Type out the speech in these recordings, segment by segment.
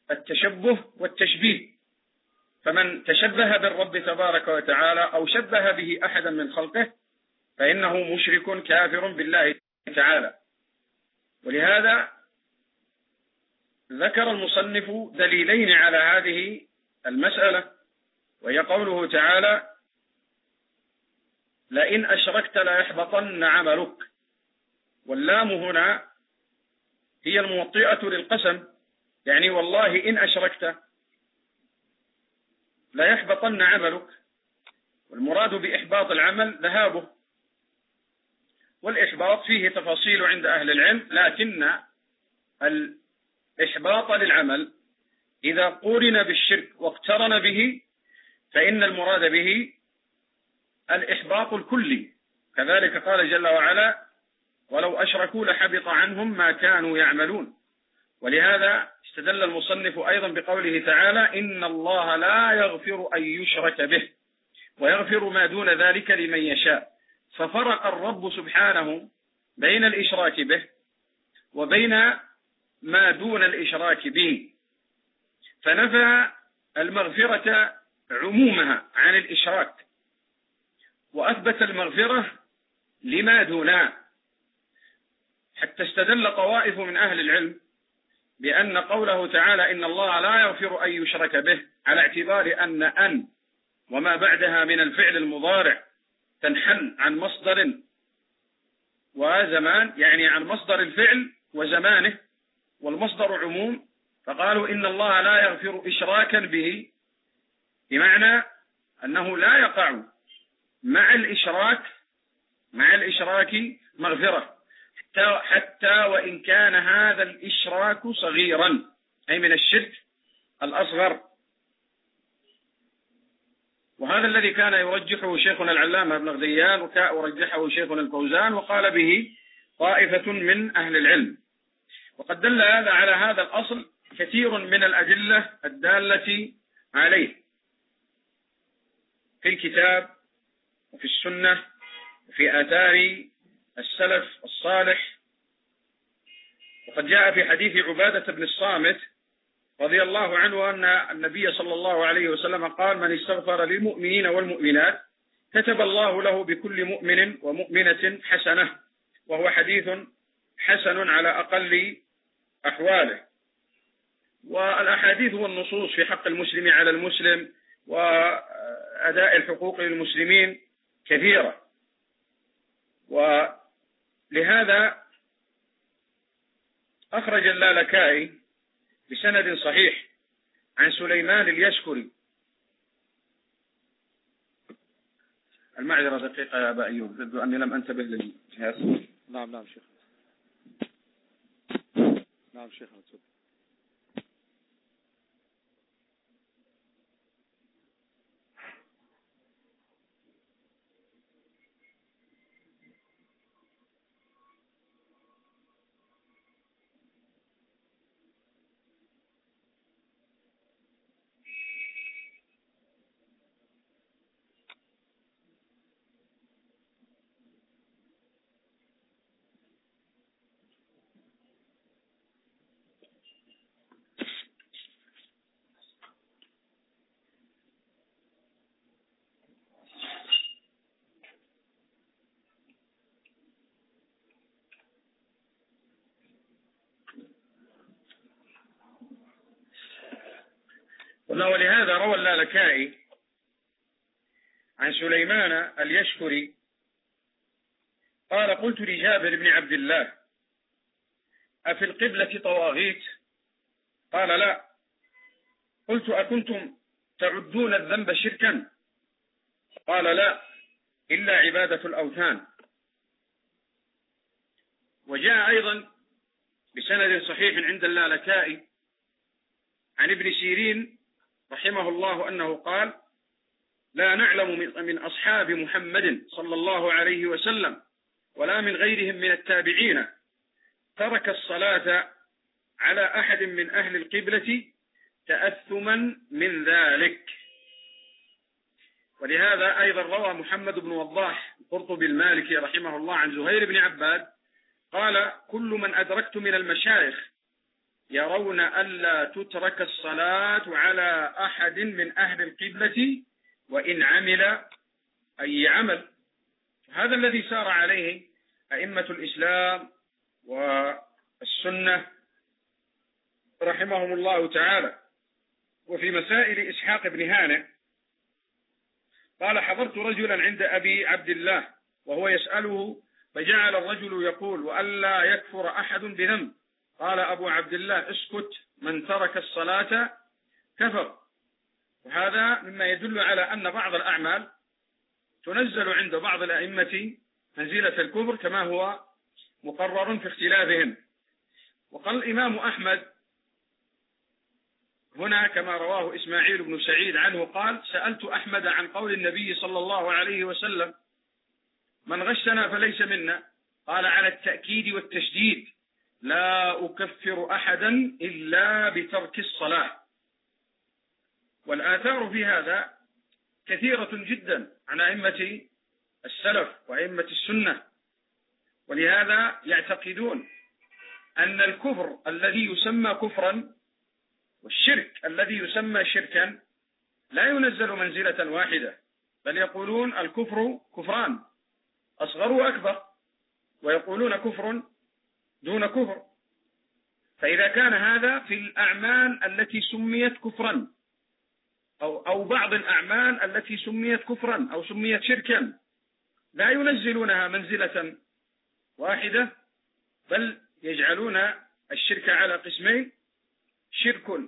التشبه والتشبيه، فمن تشبه بالرب تبارك وتعالى أو شبه به أحدا من خلقه فإنه مشرك كافر بالله تعالى. ولهذا ذكر المصنف دليلين على هذه المسألة، وهي قوله تعالى: لئن أشركت ليحبطن عملك. واللام هنا هي الموطئة للقسم، يعني والله إن أشركت ليحبطن عملك. والمراد بإحباط العمل ذهابه، والإحباط فيه تفاصيل عند أهل العلم، لكن الإحباط للعمل إذا قورن بالشرك واقترن به فإن المراد به الإحباط الكلي. كذلك قال جل وعلا: ولو أشركوا لحبط عنهم ما كانوا يعملون. ولهذا استدل المصنف أيضا بقوله تعالى: إن الله لا يغفر أن يشرك به ويغفر ما دون ذلك لمن يشاء. ففرق الرب سبحانه بين الإشراك به وبين ما دون الإشراك به، فنفى المغفرة عمومها عن الإشراك، وأثبت المغفرة لما دونها، حتى استدل طوائف من أهل العلم بأن قوله تعالى: إن الله لا يغفر أن يشرك به، على اعتبار أن وما بعدها من الفعل المضارع تنحل عن مصدر وزمان، يعني عن مصدر الفعل وزمانه، والمصدر عموم، فقالوا إن الله لا يغفر إشراكا به، بمعنى أنه لا يقع مع الإشراك مغفرة، حتى وإن كان هذا الإشراك صغيرا، أي من الشرك الأصغر. وهذا الذي كان يرجحه شيخنا العلامة ابن غديان، ورجحه شيخنا الفوزان، وقال به طائفة من أهل العلم. وقد دل هذا على هذا الأصل كثير من الأدلة الدالة عليه في الكتاب وفي السنة وفي آثار السلف الصالح. وقد جاء في حديث عبادة بن الصامت رضي الله عنه أن النبي صلى الله عليه وسلم قال: من استغفر للمؤمنين والمؤمنات كتب الله له بكل مؤمن ومؤمنة حسنة، وهو حديث حسن على أقل أحواله. والأحاديث والنصوص في حق المسلم على المسلم وأداء الحقوق للمسلمين كثيرة. ولهذا أخرج اللالكائي بسند صحيح عن سليمان اليشكري. المعذرة دقيقة يا أبا أيوب، يبدو أني لم أنتبه للجهاز. نعم شيخ. نعم شيخ. ولهذا روى اللالكائي عن سليمان اليشكري قال: قلت لجابر بن عبد الله: أفي القبلة طواغيت؟ قال: لا. قلت: أكنتم تعدون الذنب شركا؟ قال: لا، إلا عبادة الأوثان. وجاء أيضا بسند صحيح عند اللالكائي عن ابن سيرين رحمه الله أنه قال: لا نعلم من أصحاب محمد صلى الله عليه وسلم ولا من غيرهم من التابعين ترك الصلاة على أحد من أهل القبلة تأثما من ذلك. ولهذا أيضا روى محمد بن وضاح القرطبي المالكي رحمه الله عن زهير بن عباد قال: كل من أدركت من المشايخ يرون ألا تترك الصلاة على أحد من أهل القبلة وإن عمل أي عمل. هذا الذي سار عليه أئمة الإسلام والسنة رحمهم الله تعالى. وفي مسائل إسحاق بن هانئ قال: حضرت رجلا عند أبي عبد الله وهو يسأله، فجعل الرجل يقول: وألا يكفر أحد بذنب. قال أبو عبد الله: اسكت، من ترك الصلاة كفر. وهذا مما يدل على أن بعض الأعمال تنزل عند بعض الأئمة منزلة الكفر كما هو مقرر في اختلافهم. وقال الإمام أحمد هنا كما رواه إسماعيل بن سعيد عنه قال: سألت أحمد عن قول النبي صلى الله عليه وسلم: من غشنا فليس منا. قال على التأكيد والتشديد: لا أكفر أحدا إلا بترك الصلاة. والآثار في هذا كثيرة جدا عن أئمة السلف وأئمة السنة، ولهذا يعتقدون أن الكفر الذي يسمى كفرا والشرك الذي يسمى شركا لا ينزل منزلة واحدة، بل يقولون الكفر كفران، أصغر وأكبر، ويقولون كفر دون كفر. فإذا كان هذا في الأعمال التي سميت كفرا أو بعض الأعمال التي سميت كفرا أو سميت شركا، لا ينزلونها منزلة واحدة، بل يجعلون الشرك على قسمين: شرك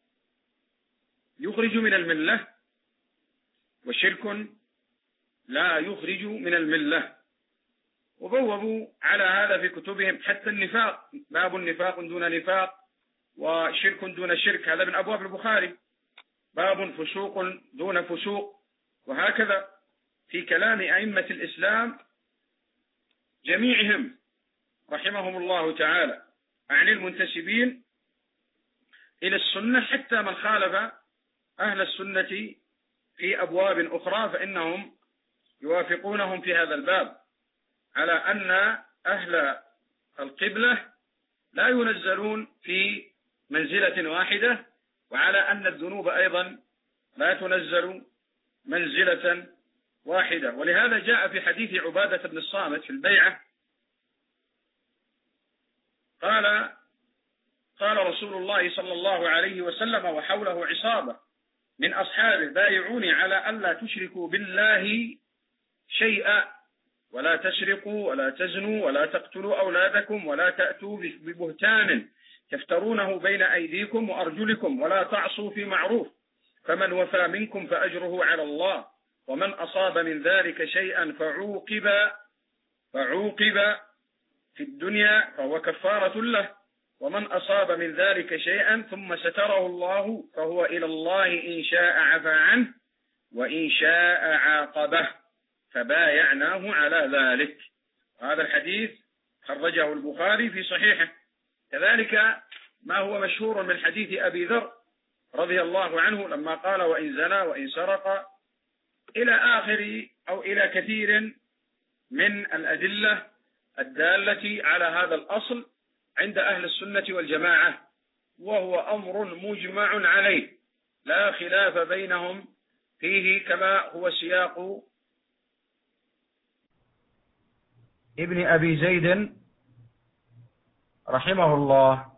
يخرج من الملة، وشرك لا يخرج من الملة. وبوبوا على هذا في كتبهم، حتى النفاق، باب النفاق دون نفاق وشرك دون شرك، هذا من أبواب البخاري، باب فسوق دون فسوق، وهكذا في كلام أئمة الإسلام جميعهم رحمهم الله تعالى عن المنتسبين إلى السنة، حتى من خالف أهل السنة في أبواب أخرى فإنهم يوافقونهم في هذا الباب على أن أهل القبلة لا ينزلون في منزلة واحدة، وعلى أن الذنوب أيضا لا تنزل منزلة واحدة. ولهذا جاء في حديث عبادة بن الصامت في البيعة قال رسول الله صلى الله عليه وسلم وحوله عصابة من أصحابه: بايعوني على ألا تشركوا بالله شيئا، ولا تسرقوا ولا تزنوا ولا تقتلوا أولادكم ولا تأتوا ببهتان تفترونه بين أيديكم وأرجلكم ولا تعصوا في معروف، فمن وفى منكم فأجره على الله، ومن أصاب من ذلك شيئا فعوقب في الدنيا فهو كفارة له، ومن أصاب من ذلك شيئا ثم ستره الله فهو إلى الله إن شاء عفى عنه وإن شاء عاقبه، فبايعناه على ذلك. هذا الحديث خرجه البخاري في صحيحه. كذلك ما هو مشهور من حديث أبي ذر رضي الله عنه لما قال: وإن زنى وإن سرق، إلى آخر أو إلى كثير من الأدلة الدالة على هذا الأصل عند أهل السنة والجماعة، وهو أمر مجمع عليه لا خلاف بينهم فيه، كما هو سياق ابن أبي زيد رحمه الله.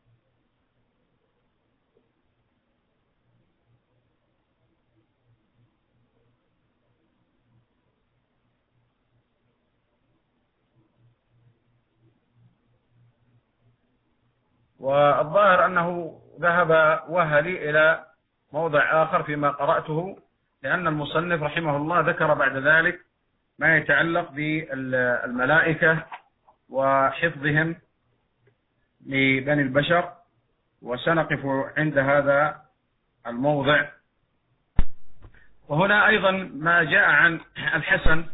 والظاهر أنه ذهب وهلي إلى موضع آخر فيما قرأته، لأن المصنف رحمه الله ذكر بعد ذلك ما يتعلق بالملائكة وحفظهم لبني البشر، وسنقف عند هذا الموضع. وهنا أيضا ما جاء عن الحسن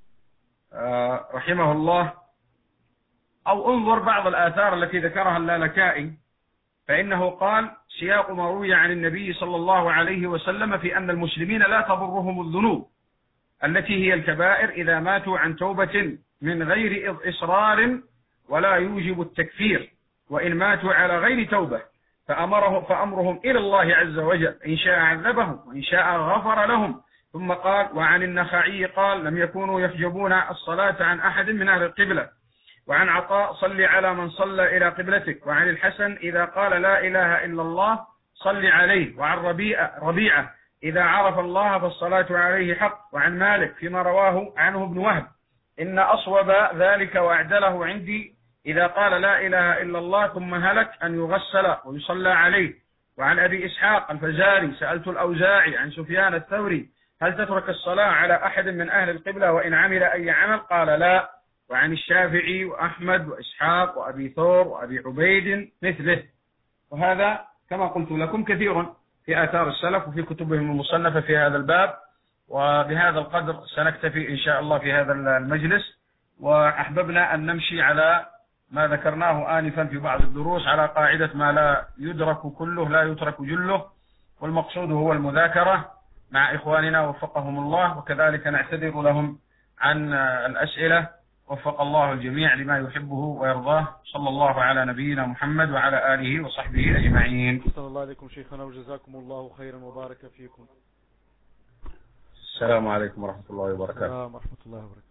رحمه الله، أو انظر بعض الآثار التي ذكرها اللالكائي، فإنه قال: سياق ما روي عن النبي صلى الله عليه وسلم في أن المسلمين لا تضرهم الذنوب التي هي الكبائر إذا ماتوا عن توبة من غير إصرار ولا يوجب التكفير، وإن ماتوا على غير توبة فأمرهم إلى الله عز وجل، إن شاء عذبهم وإن شاء غفر لهم. ثم قال: وعن النخعي قال: لم يكونوا يحجبون الصلاة عن أحد من أهل القبلة. وعن عطاء: صل على من صلى إلى قبلتك. وعن الحسن: إذا قال لا إله إلا الله صل عليه. وعن ربيعة: إذا عرف الله فالصلاة عليه حق. وعن مالك فيما رواه عنه ابن وهب: إن أصوب ذلك وأعدله عندي إذا قال لا إله إلا الله ثم هلك أن يغسل ويصلى عليه. وعن أبي إسحاق الفزاري: سألت الأوزاعي عن سفيان الثوري: هل تترك الصلاة على أحد من أهل القبلة وإن عمل أي عمل؟ قال: لا. وعن الشافعي وأحمد وإسحاق وأبي ثور وأبي عبيد مثله. وهذا كما قلت لكم كثير في آثار السلف وفي كتبهم المصنفة في هذا الباب. وبهذا القدر سنكتفي إن شاء الله في هذا المجلس. وأحببنا أن نمشي على ما ذكرناه آنفا في بعض الدروس على قاعدة: ما لا يدرك كله لا يترك جله، والمقصود هو المذاكرة مع إخواننا وفقهم الله، وكذلك نعتذر لهم عن الأسئلة. وفق الله الجميع لما يحبه ويرضاه. صلى الله على نبينا محمد وعلى آله وصحبه أجمعين. صلى الله عليكم شيخنا وجزاكم الله خيرا وبارك فيكم. السلام عليكم ورحمة الله وبركاته. السلام ورحمة الله وبركاته.